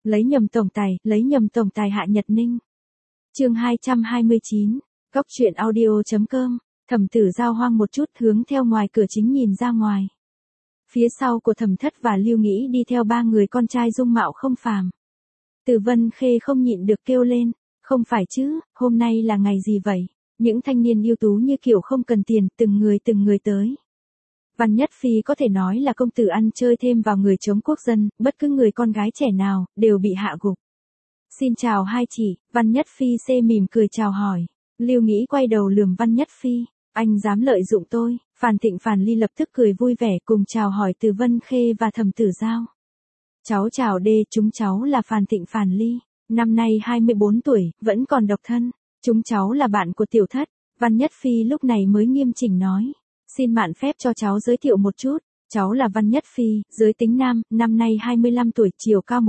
lấy nhầm tổng tài Hạ Nhật Ninh. Chương 229, Góc truyện audio.com. Thẩm Tử Giao hoang một chút hướng theo ngoài cửa chính nhìn ra ngoài. Phía sau của Thẩm Thất và Lưu Nghĩ đi theo ba người con trai dung mạo không phàm. Từ Vân Khê không nhịn được kêu lên, không phải chứ, hôm nay là ngày gì vậy? Những thanh niên ưu tú như kiểu không cần tiền, từng người tới. Văn Nhất Phi có thể nói là công tử ăn chơi thêm vào người chống quốc dân, bất cứ người con gái trẻ nào, đều bị hạ gục. Xin chào hai chị, Văn Nhất Phi mỉm cười chào hỏi. Lưu Nghĩ quay đầu lườm Văn Nhất Phi, anh dám lợi dụng tôi. Phàn Thịnh Phàn Ly lập tức cười vui vẻ cùng chào hỏi Từ Vân Khê và Thẩm Tử Giao. Cháu chào đê, chúng cháu là Phàn Thịnh Phàn Ly, năm nay 24 tuổi, vẫn còn độc thân. Chúng cháu là bạn của tiểu thất. Văn Nhất Phi lúc này mới nghiêm chỉnh nói. Xin mạn phép cho cháu giới thiệu một chút. Cháu là Văn Nhất Phi, giới tính nam, năm nay 25 tuổi, chiều cao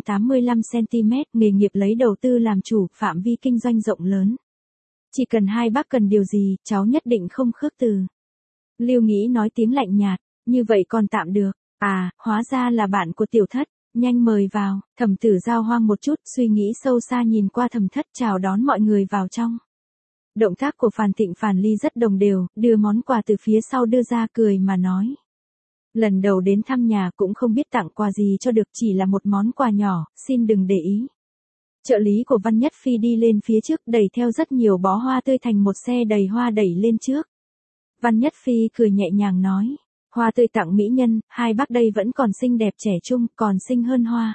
185cm, nghề nghiệp lấy đầu tư làm chủ, phạm vi kinh doanh rộng lớn. Chỉ cần hai bác cần điều gì, cháu nhất định không khước từ. Lưu Nghĩ nói tiếng lạnh nhạt, như vậy còn tạm được. À, hóa ra là bạn của tiểu thất, nhanh mời vào. Thẩm Tử Giao hoang một chút, suy nghĩ sâu xa nhìn qua Thẩm Thất chào đón mọi người vào trong. Động tác của Phàn Thịnh Phàn Ly rất đồng đều, đưa món quà từ phía sau đưa ra cười mà nói. Lần đầu đến thăm nhà cũng không biết tặng quà gì cho được, chỉ là một món quà nhỏ, xin đừng để ý. Trợ lý của Văn Nhất Phi đi lên phía trước đẩy theo rất nhiều bó hoa tươi thành một xe đầy hoa đẩy lên trước. Văn Nhất Phi cười nhẹ nhàng nói. Hoa tươi tặng mỹ nhân, hai bác đây vẫn còn xinh đẹp trẻ trung, còn xinh hơn hoa.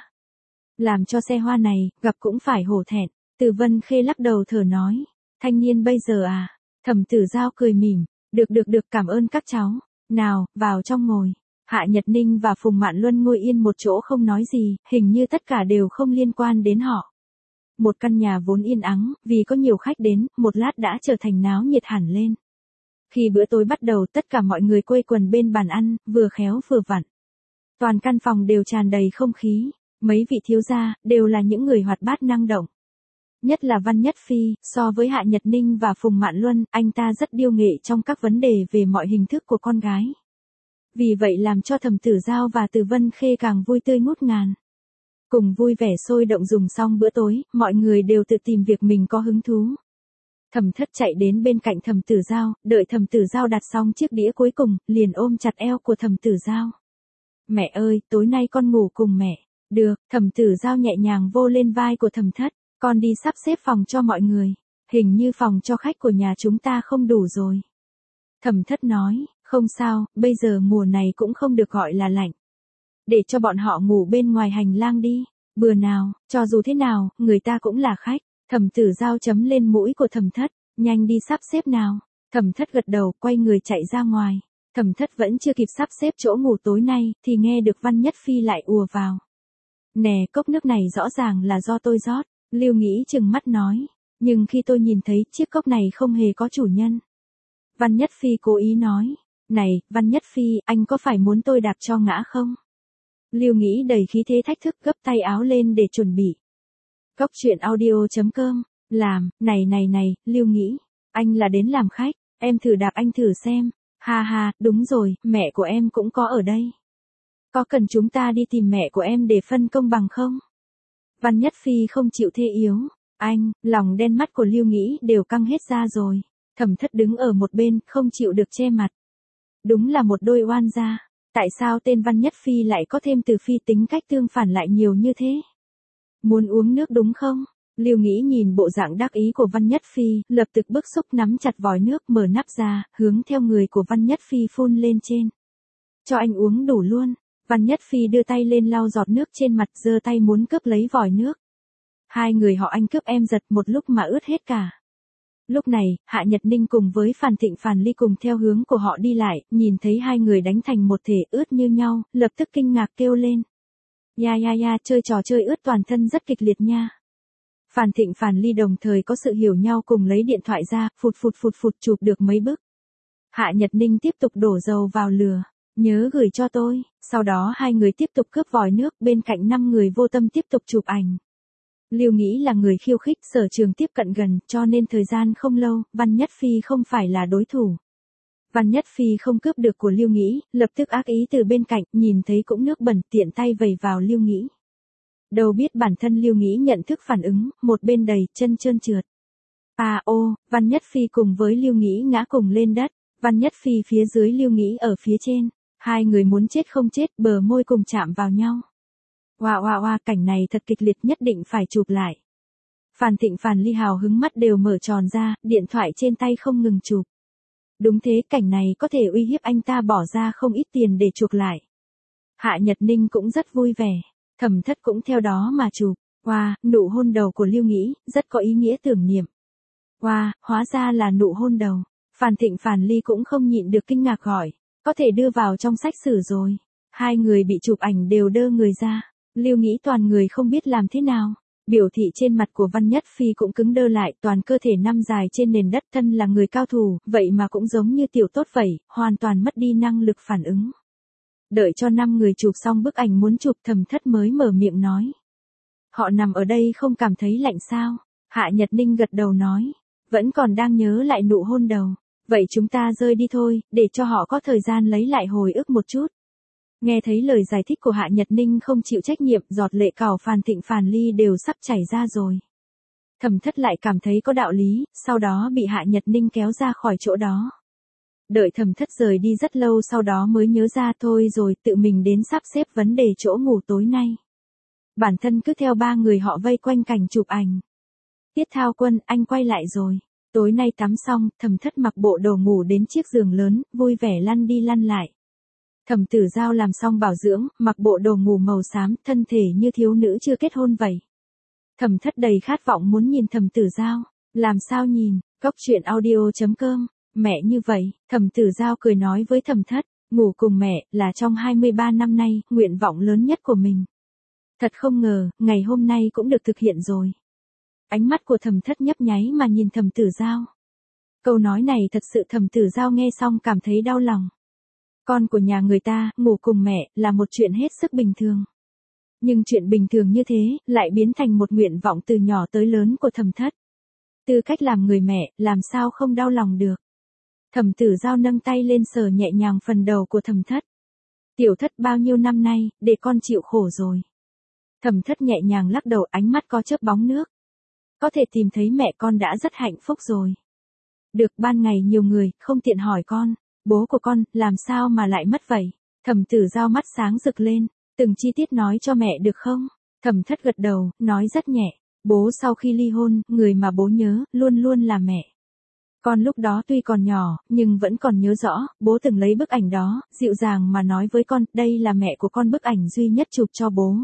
Làm cho xe hoa này, gặp cũng phải hổ thẹn. Từ Vân Khê lắc đầu thở nói. Thanh niên bây giờ à? Thẩm Tử Giao cười mỉm. Được, cảm ơn các cháu. Nào, vào trong ngồi. Hạ Nhật Ninh và Phùng Mạn Luân ngồi yên một chỗ không nói gì, hình như tất cả đều không liên quan đến họ. Một căn nhà vốn yên ắng, vì có nhiều khách đến, một lát đã trở thành náo nhiệt hẳn lên. Khi bữa tối bắt đầu, tất cả mọi người quây quần bên bàn ăn, vừa khéo vừa vặn. Toàn căn phòng đều tràn đầy không khí, mấy vị thiếu gia, đều là những người hoạt bát năng động. Nhất là Văn Nhất Phi, so với Hạ Nhật Ninh và Phùng Mạn Luân, anh ta rất điêu nghệ trong các vấn đề về mọi hình thức của con gái. Vì vậy làm cho Thẩm Tử Giao và Từ Vân Khê càng vui tươi ngút ngàn. Cùng vui vẻ sôi động dùng xong bữa tối, mọi người đều tự tìm việc mình có hứng thú. Thẩm Thất chạy đến bên cạnh Thẩm Tử Giao, đợi Thẩm Tử Giao đặt xong chiếc đĩa cuối cùng, liền ôm chặt eo của Thẩm Tử Giao. Mẹ ơi, tối nay con ngủ cùng mẹ. Được, Thẩm Tử Giao nhẹ nhàng vô lên vai của Thẩm Thất, con đi sắp xếp phòng cho mọi người. Hình như phòng cho khách của nhà chúng ta không đủ rồi. Thẩm Thất nói, không sao, bây giờ mùa này cũng không được gọi là lạnh. Để cho bọn họ ngủ bên ngoài hành lang đi. Bữa nào, cho dù thế nào, người ta cũng là khách. Thẩm Tử Giao chấm lên mũi của Thẩm Thất, nhanh đi sắp xếp nào. Thẩm Thất gật đầu, quay người chạy ra ngoài. Thẩm Thất vẫn chưa kịp sắp xếp chỗ ngủ tối nay, thì nghe được Văn Nhất Phi lại ùa vào. Nè, cốc nước này rõ ràng là do tôi rót. Lưu Nghĩ trừng mắt nói. Nhưng khi tôi nhìn thấy chiếc cốc này không hề có chủ nhân. Văn Nhất Phi cố ý nói. Này, Văn Nhất Phi, anh có phải muốn tôi đạp cho ngã không? Lưu Nghĩ đầy khí thế thách thức gấp tay áo lên để chuẩn bị. Góc truyện audio.com. Làm, này, Lưu Nghĩ. Anh là đến làm khách, em thử đạp anh thử xem. Ha ha, đúng rồi, mẹ của em cũng có ở đây. Có cần chúng ta đi tìm mẹ của em để phân công bằng không? Văn Nhất Phi không chịu thê yếu. Anh, lòng đen mắt của Lưu Nghĩ đều căng hết ra rồi. Thẩm Thất đứng ở một bên, không chịu được che mặt. Đúng là một đôi oan gia. Tại sao tên Văn Nhất Phi lại có thêm từ phi tính cách tương phản lại nhiều như thế? Muốn uống nước đúng không? Lưu Nghĩ nhìn bộ dạng đắc ý của Văn Nhất Phi, lập tức bức xúc nắm chặt vòi nước mở nắp ra, hướng theo người của Văn Nhất Phi phun lên trên. Cho anh uống đủ luôn. Văn Nhất Phi đưa tay lên lau giọt nước trên mặt, giơ tay muốn cướp lấy vòi nước. Hai người họ anh cướp em giật một lúc mà ướt hết cả. Lúc này, Hạ Nhật Ninh cùng với Phàn Thịnh Phàn Ly cùng theo hướng của họ đi lại, nhìn thấy hai người đánh thành một thể ướt như nhau, lập tức kinh ngạc kêu lên. Ya, chơi trò chơi ướt toàn thân rất kịch liệt nha. Phàn Thịnh Phàn Ly đồng thời có sự hiểu nhau cùng lấy điện thoại ra, phụt chụp được mấy bức. Hạ Nhật Ninh tiếp tục đổ dầu vào lửa. Nhớ gửi cho tôi. Sau đó hai người tiếp tục cướp vòi nước, bên cạnh 5 người vô tâm tiếp tục chụp ảnh. Lưu Nghĩ là người khiêu khích, sở trường tiếp cận gần, cho nên thời gian không lâu, Văn Nhất Phi không phải là đối thủ. Văn Nhất Phi không cướp được của Lưu Nghĩ, lập tức ác ý từ bên cạnh, nhìn thấy cũng nước bẩn, tiện tay vẩy vào Lưu Nghĩ. Đâu biết bản thân Lưu Nghĩ nhận thức phản ứng, một bên đầy chân trơn trượt. Văn Nhất Phi cùng với Lưu Nghĩ ngã cùng lên đất, Văn Nhất Phi phía dưới Lưu Nghĩ ở phía trên, hai người muốn chết không chết, bờ môi cùng chạm vào nhau. Cảnh này thật kịch liệt, nhất định phải chụp lại. Phan Thịnh Phàn Ly hào hứng mắt đều mở tròn ra, điện thoại trên tay không ngừng chụp. Đúng thế, cảnh này có thể uy hiếp anh ta bỏ ra không ít tiền để chụp lại. Hạ Nhật Ninh cũng rất vui vẻ, Thẩm Thất cũng theo đó mà chụp. Nụ hôn đầu của Lưu Nghĩ, rất có ý nghĩa tưởng niệm. Hóa ra là nụ hôn đầu. Phan Thịnh Phàn Ly cũng không nhịn được kinh ngạc hỏi, có thể đưa vào trong sách sử rồi. Hai người bị chụp ảnh đều đơ người ra, Lưu Nghĩ toàn người không biết làm thế nào. Biểu thị trên mặt của Văn Nhất Phi cũng cứng đơ lại, toàn cơ thể nằm dài trên nền đất, thân là người cao thủ, vậy mà cũng giống như tiểu tốt vậy, hoàn toàn mất đi năng lực phản ứng. Đợi cho 5 người chụp xong bức ảnh muốn chụp, Thẩm Thất mới mở miệng nói. Họ nằm ở đây không cảm thấy lạnh sao? Hạ Nhật Ninh gật đầu nói, vẫn còn đang nhớ lại nụ hôn đầu. Vậy chúng ta rơi đi thôi, để cho họ có thời gian lấy lại hồi ức một chút. Nghe thấy lời giải thích của Hạ Nhật Ninh không chịu trách nhiệm, giọt lệ cào Phan Thịnh Phàn Ly đều sắp chảy ra rồi. Thẩm Thất lại cảm thấy có đạo lý, sau đó bị Hạ Nhật Ninh kéo ra khỏi chỗ đó. Đợi Thẩm Thất rời đi rất lâu sau đó mới nhớ ra, thôi rồi, tự mình đến sắp xếp vấn đề chỗ ngủ tối nay. Bản thân cứ theo 3 người họ vây quanh cảnh chụp ảnh. Tiết Thao Quân, anh quay lại rồi. Tối nay tắm xong, Thẩm Thất mặc bộ đồ ngủ đến chiếc giường lớn, vui vẻ lăn đi lăn lại. Thẩm Tử Giao làm xong bảo dưỡng, mặc bộ đồ ngủ màu xám, thân thể như thiếu nữ chưa kết hôn vậy. Thẩm Thất đầy khát vọng muốn nhìn Thẩm Tử Giao. Làm sao nhìn? Goctruyện.audio.com. Mẹ như vậy, Thẩm Tử Giao cười nói với Thẩm Thất, ngủ cùng mẹ là trong 23 năm nay, nguyện vọng lớn nhất của mình. Thật không ngờ, ngày hôm nay cũng được thực hiện rồi. Ánh mắt của Thẩm Thất nhấp nháy mà nhìn Thẩm Tử Giao. Câu nói này thật sự Thẩm Tử Giao nghe xong cảm thấy đau lòng. Con của nhà người ta, ngủ cùng mẹ, là một chuyện hết sức bình thường. Nhưng chuyện bình thường như thế, lại biến thành một nguyện vọng từ nhỏ tới lớn của Thẩm Thất. Tư cách làm người mẹ, làm sao không đau lòng được. Thẩm Tử Giao nâng tay lên sờ nhẹ nhàng phần đầu của Thẩm Thất. Tiểu Thất bao nhiêu năm nay, để con chịu khổ rồi. Thẩm Thất nhẹ nhàng lắc đầu, ánh mắt có chớp bóng nước. Có thể tìm thấy mẹ con đã rất hạnh phúc rồi. Được, ban ngày nhiều người, không tiện hỏi con. Bố của con, làm sao mà lại mất vậy? Thẩm Tử Giao mắt sáng rực lên, từng chi tiết nói cho mẹ được không? Thẩm Thất gật đầu, nói rất nhẹ. Bố sau khi ly hôn, người mà bố nhớ, luôn luôn là mẹ. Con lúc đó tuy còn nhỏ, nhưng vẫn còn nhớ rõ, bố từng lấy bức ảnh đó, dịu dàng mà nói với con, đây là mẹ của con, bức ảnh duy nhất chụp cho bố.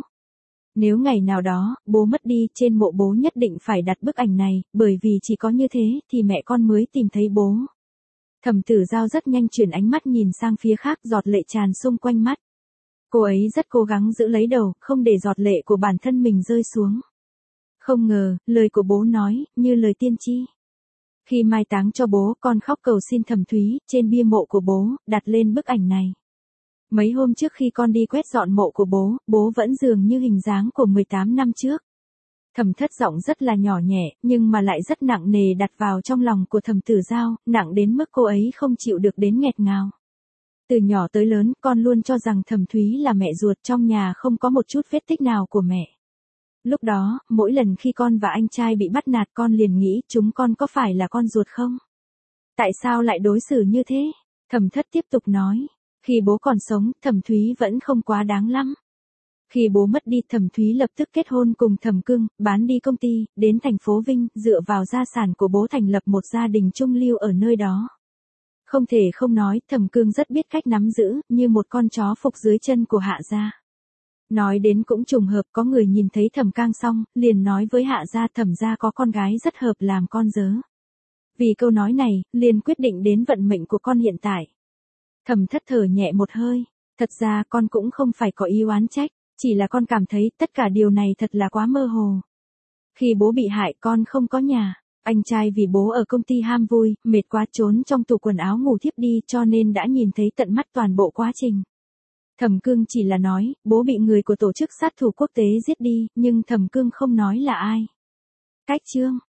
Nếu ngày nào đó, bố mất đi, trên mộ bố nhất định phải đặt bức ảnh này, bởi vì chỉ có như thế, thì mẹ con mới tìm thấy bố. Thẩm Tử Giao rất nhanh chuyển ánh mắt nhìn sang phía khác, giọt lệ tràn xung quanh mắt. Cô ấy rất cố gắng giữ lấy đầu, không để giọt lệ của bản thân mình rơi xuống. Không ngờ, lời của bố nói, như lời tiên tri. Khi mai táng cho bố, con khóc cầu xin Thẩm Thúy, trên bia mộ của bố, đặt lên bức ảnh này. Mấy hôm trước khi con đi quét dọn mộ của bố vẫn dường như hình dáng của 18 năm trước. Thẩm Thất giọng rất là nhỏ nhẹ, nhưng mà lại rất nặng nề đặt vào trong lòng của Thẩm Tử Giao, nặng đến mức cô ấy không chịu được đến nghẹt ngào. Từ nhỏ tới lớn, con luôn cho rằng Thẩm Thúy là mẹ ruột, trong nhà không có một chút vết tích nào của mẹ. Lúc đó, mỗi lần khi con và anh trai bị bắt nạt, con liền nghĩ, chúng con có phải là con ruột không? Tại sao lại đối xử như thế? Thẩm Thất tiếp tục nói, khi bố còn sống, Thẩm Thúy vẫn không quá đáng lắm. Khi bố mất đi, Thẩm Thúy lập tức kết hôn cùng Thẩm Cương, bán đi công ty, đến thành phố Vinh, dựa vào gia sản của bố thành lập một gia đình trung lưu ở nơi đó. Không thể không nói, Thẩm Cương rất biết cách nắm giữ, như một con chó phục dưới chân của Hạ gia. Nói đến cũng trùng hợp, có người nhìn thấy Thẩm Cang xong, liền nói với Hạ gia Thẩm gia có con gái rất hợp làm con dớ. Vì câu nói này, liền quyết định đến vận mệnh của con hiện tại. Thẩm Thất thở nhẹ một hơi, thật ra con cũng không phải có ý oán trách, chỉ là con cảm thấy tất cả điều này thật là quá mơ hồ. Khi bố bị hại con không có nhà, anh trai vì bố ở công ty ham vui, mệt quá trốn trong tủ quần áo ngủ thiếp đi cho nên đã nhìn thấy tận mắt toàn bộ quá trình. Thẩm Cương chỉ là nói, bố bị người của tổ chức sát thủ quốc tế giết đi, nhưng Thẩm Cương không nói là ai. Cách chương